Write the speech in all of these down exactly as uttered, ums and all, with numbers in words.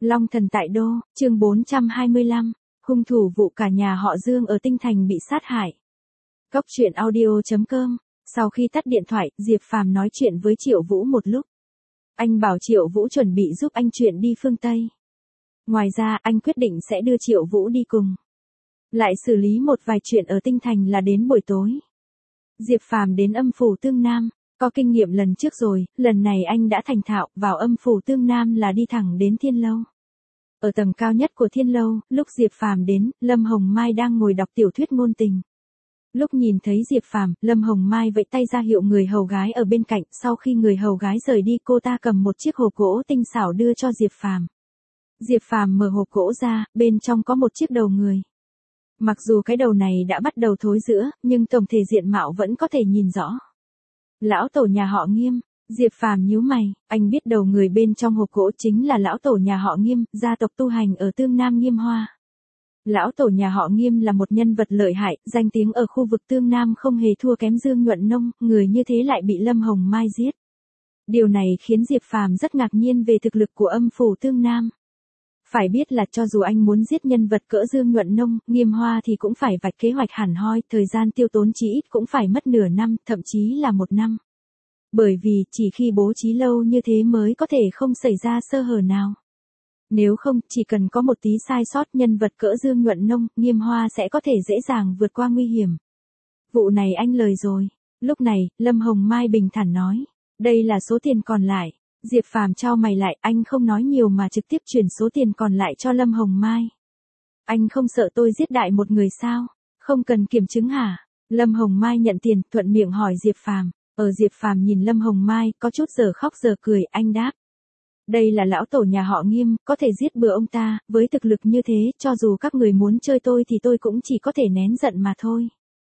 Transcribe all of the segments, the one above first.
Long thần tại đô, chương bốn trăm hai mươi lăm, hung thủ vụ cả nhà họ Dương ở Tinh Thành bị sát hại. Cốc truyện audio chấm com. Sau khi tắt điện thoại, Diệp Phàm nói chuyện với Triệu Vũ một lúc. Anh bảo Triệu Vũ chuẩn bị giúp anh chuyện đi phương Tây. Ngoài ra, anh quyết định sẽ đưa Triệu Vũ đi cùng. Lại xử lý một vài chuyện ở Tinh Thành là đến buổi tối. Diệp Phàm đến âm phủ Tương Nam, có kinh nghiệm lần trước rồi, lần này anh đã thành thạo, vào âm phủ Tương Nam là đi thẳng đến Thiên Lâu. Ở tầng cao nhất của Thiên Lâu, lúc Diệp Phàm đến, Lâm Hồng Mai đang ngồi đọc tiểu thuyết ngôn tình. Lúc nhìn thấy Diệp Phàm, Lâm Hồng Mai vẫy tay ra hiệu người hầu gái ở bên cạnh, sau khi người hầu gái rời đi cô ta cầm một chiếc hộp gỗ tinh xảo đưa cho Diệp Phàm. Diệp Phàm mở hộp gỗ ra, bên trong có một chiếc đầu người. Mặc dù cái đầu này đã bắt đầu thối rữa, nhưng tổng thể diện mạo vẫn có thể nhìn rõ. Lão tổ nhà họ Nghiêm. Diệp Phàm nhíu mày, anh biết đầu người bên trong hộp gỗ chính là lão tổ nhà họ Nghiêm, gia tộc tu hành ở Tương Nam Nghiêm Hoa. Lão tổ nhà họ Nghiêm là một nhân vật lợi hại, danh tiếng ở khu vực Tương Nam không hề thua kém Dương Nhuận Nông, người như thế lại bị Lâm Hồng Mai giết. Điều này khiến Diệp Phàm rất ngạc nhiên về thực lực của âm phủ Tương Nam. Phải biết là cho dù anh muốn giết nhân vật cỡ Dương Nhuận Nông, Nghiêm Hoa thì cũng phải vạch kế hoạch hẳn hoi, thời gian tiêu tốn chí ít cũng phải mất nửa năm, thậm chí là một năm. Bởi vì chỉ khi bố trí lâu như thế mới có thể không xảy ra sơ hở nào. Nếu không, chỉ cần có một tí sai sót nhân vật cỡ Dương Nhuận Nông, Nghiêm Hoa sẽ có thể dễ dàng vượt qua nguy hiểm. Vụ này anh lời rồi. Lúc này, Lâm Hồng Mai bình thản nói. Đây là số tiền còn lại. Diệp Phàm chau mày lại, anh không nói nhiều mà trực tiếp chuyển số tiền còn lại cho Lâm Hồng Mai. Anh không sợ tôi giết đại một người sao? Không cần kiểm chứng hả? Lâm Hồng Mai nhận tiền, thuận miệng hỏi Diệp Phàm. Ở Diệp Phàm nhìn Lâm Hồng Mai, có chút giờ khóc giờ cười, anh đáp. Đây là lão tổ nhà họ Nghiêm, có thể giết bừa ông ta, với thực lực như thế, cho dù các người muốn chơi tôi thì tôi cũng chỉ có thể nén giận mà thôi.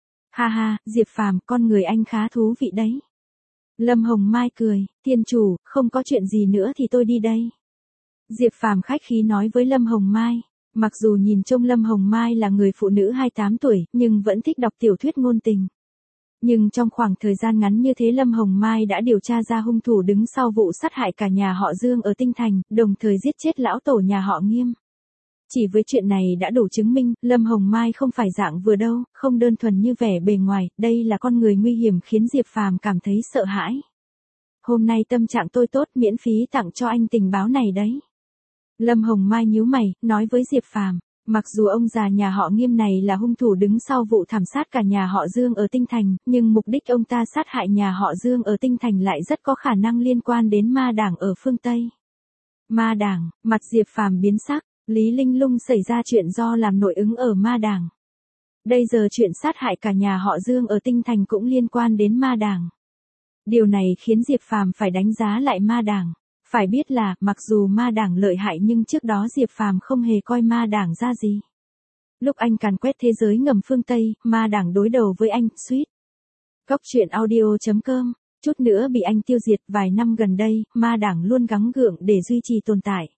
Ha ha, Diệp Phàm, con người anh khá thú vị đấy. Lâm Hồng Mai cười, tiên chủ, không có chuyện gì nữa thì tôi đi đây. Diệp Phàm khách khí nói với Lâm Hồng Mai. Mặc dù nhìn trông Lâm Hồng Mai là người phụ nữ hai mươi tám tuổi, nhưng vẫn thích đọc tiểu thuyết ngôn tình. Nhưng trong khoảng thời gian ngắn như thế Lâm Hồng Mai đã điều tra ra hung thủ đứng sau vụ sát hại cả nhà họ Dương ở Tinh Thành, đồng thời giết chết lão tổ nhà họ Nghiêm. Chỉ với chuyện này đã đủ chứng minh, Lâm Hồng Mai không phải dạng vừa đâu, không đơn thuần như vẻ bề ngoài, đây là con người nguy hiểm khiến Diệp Phàm cảm thấy sợ hãi. Hôm nay tâm trạng tôi tốt, miễn phí tặng cho anh tình báo này đấy. Lâm Hồng Mai nhíu mày, nói với Diệp Phàm. Mặc dù ông già nhà họ Nghiêm này là hung thủ đứng sau vụ thảm sát cả nhà họ Dương ở Tinh Thành, nhưng mục đích ông ta sát hại nhà họ Dương ở Tinh Thành lại rất có khả năng liên quan đến ma đảng ở phương Tây. Ma đảng, mặt Diệp Phàm biến sắc, Lý Linh Lung xảy ra chuyện do làm nội ứng ở ma đảng. Bây giờ chuyện sát hại cả nhà họ Dương ở Tinh Thành cũng liên quan đến ma đảng. Điều này khiến Diệp Phàm phải đánh giá lại ma đảng. Phải biết là, mặc dù ma đảng lợi hại nhưng trước đó Diệp Phàm không hề coi ma đảng ra gì. Lúc anh càn quét thế giới ngầm phương Tây, ma đảng đối đầu với anh, suýt. Cốc truyện audio chấm com, chút nữa bị anh tiêu diệt. Vài năm gần đây, ma đảng luôn gắng gượng để duy trì tồn tại.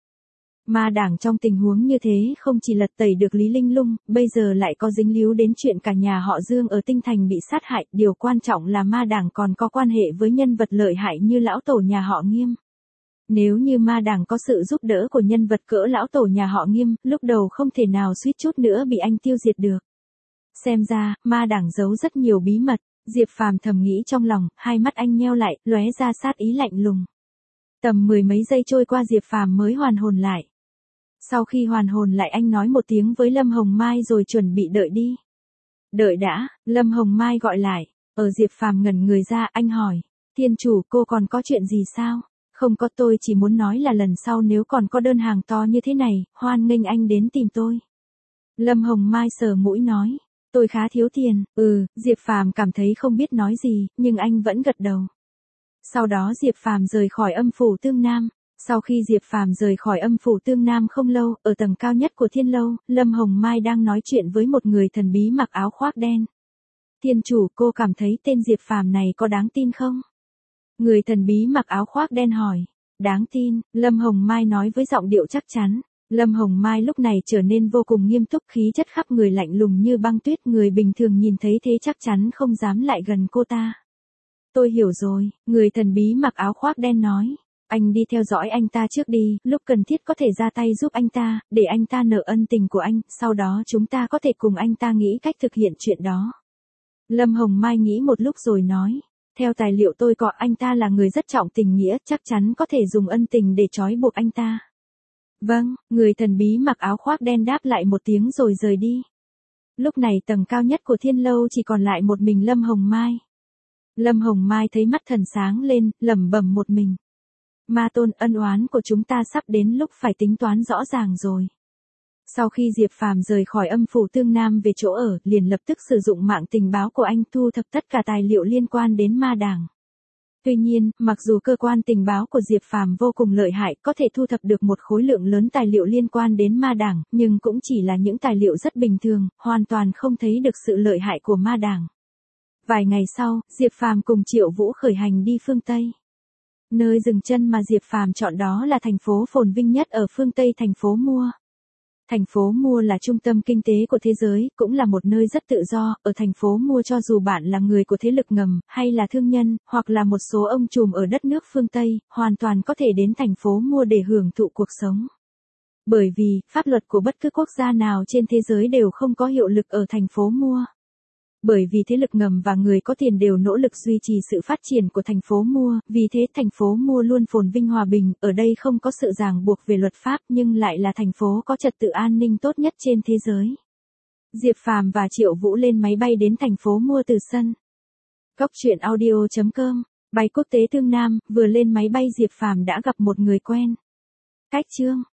Ma đảng trong tình huống như thế không chỉ lật tẩy được Lý Linh Lung, bây giờ lại có dính líu đến chuyện cả nhà họ Dương ở Tinh Thành bị sát hại. Điều quan trọng là ma đảng còn có quan hệ với nhân vật lợi hại như lão tổ nhà họ Nghiêm. Nếu như ma đảng có sự giúp đỡ của nhân vật cỡ lão tổ nhà họ Nghiêm, lúc đầu không thể nào suýt chút nữa bị anh tiêu diệt được. Xem ra, ma đảng giấu rất nhiều bí mật, Diệp Phàm thầm nghĩ trong lòng, hai mắt anh nheo lại, lóe ra sát ý lạnh lùng. Tầm mười mấy giây trôi qua Diệp Phàm mới hoàn hồn lại. Sau khi hoàn hồn lại anh nói một tiếng với Lâm Hồng Mai rồi chuẩn bị đợi đi. Đợi đã, Lâm Hồng Mai gọi lại, ở Diệp Phàm ngẩn người ra, anh hỏi, tiên chủ cô còn có chuyện gì sao? Không có, tôi chỉ muốn nói là lần sau nếu còn có đơn hàng to như thế này, hoan nghênh anh đến tìm tôi. Lâm Hồng Mai sờ mũi nói, tôi khá thiếu tiền, ừ, Diệp Phàm cảm thấy không biết nói gì, nhưng anh vẫn gật đầu. Sau đó Diệp Phàm rời khỏi âm phủ Tương Nam. Sau khi Diệp Phàm rời khỏi âm phủ Tương Nam không lâu, ở tầng cao nhất của Thiên Lâu, Lâm Hồng Mai đang nói chuyện với một người thần bí mặc áo khoác đen. Tiên chủ, cô cảm thấy tên Diệp Phàm này có đáng tin không? Người thần bí mặc áo khoác đen hỏi. Đáng tin, Lâm Hồng Mai nói với giọng điệu chắc chắn. Lâm Hồng Mai lúc này trở nên vô cùng nghiêm túc, khí chất khắp người lạnh lùng như băng tuyết, người bình thường nhìn thấy thế chắc chắn không dám lại gần cô ta. Tôi hiểu rồi, người thần bí mặc áo khoác đen nói. Anh đi theo dõi anh ta trước đi, lúc cần thiết có thể ra tay giúp anh ta, để anh ta nợ ân tình của anh, sau đó chúng ta có thể cùng anh ta nghĩ cách thực hiện chuyện đó. Lâm Hồng Mai nghĩ một lúc rồi nói. Theo tài liệu tôi có, anh ta là người rất trọng tình nghĩa, chắc chắn có thể dùng ân tình để trói buộc anh ta. Vâng, người thần bí mặc áo khoác đen đáp lại một tiếng rồi rời đi. Lúc này tầng cao nhất của Thiên Lâu chỉ còn lại một mình Lâm Hồng Mai. Lâm Hồng Mai thấy mắt thần sáng lên, lẩm bẩm một mình. Ma Tôn, ân oán của chúng ta sắp đến lúc phải tính toán rõ ràng rồi. Sau khi Diệp Phàm rời khỏi âm phủ Tương Nam về chỗ ở, liền lập tức sử dụng mạng tình báo của anh thu thập tất cả tài liệu liên quan đến ma đảng. Tuy nhiên, mặc dù cơ quan tình báo của Diệp Phàm vô cùng lợi hại, có thể thu thập được một khối lượng lớn tài liệu liên quan đến ma đảng, nhưng cũng chỉ là những tài liệu rất bình thường, hoàn toàn không thấy được sự lợi hại của ma đảng. Vài ngày sau, Diệp Phàm cùng Triệu Vũ khởi hành đi phương Tây. Nơi dừng chân mà Diệp Phàm chọn đó là thành phố phồn vinh nhất ở phương Tây, thành phố Mua. Thành phố Mua là trung tâm kinh tế của thế giới, cũng là một nơi rất tự do. Ở thành phố Mua, cho dù bạn là người của thế lực ngầm, hay là thương nhân, hoặc là một số ông trùm ở đất nước phương Tây, hoàn toàn có thể đến thành phố Mua để hưởng thụ cuộc sống. Bởi vì, pháp luật của bất cứ quốc gia nào trên thế giới đều không có hiệu lực ở thành phố Mua. Bởi vì thế lực ngầm và người có tiền đều nỗ lực duy trì sự phát triển của thành phố Mua, vì thế thành phố Mua luôn phồn vinh hòa bình, ở đây không có sự ràng buộc về luật pháp nhưng lại là thành phố có trật tự an ninh tốt nhất trên thế giới. Diệp Phàm và Triệu Vũ lên máy bay đến thành phố Mua từ sân Cốc truyện audio chấm com, bay quốc tế Tương Nam, vừa lên máy bay Diệp Phàm đã gặp một người quen. Cách Trương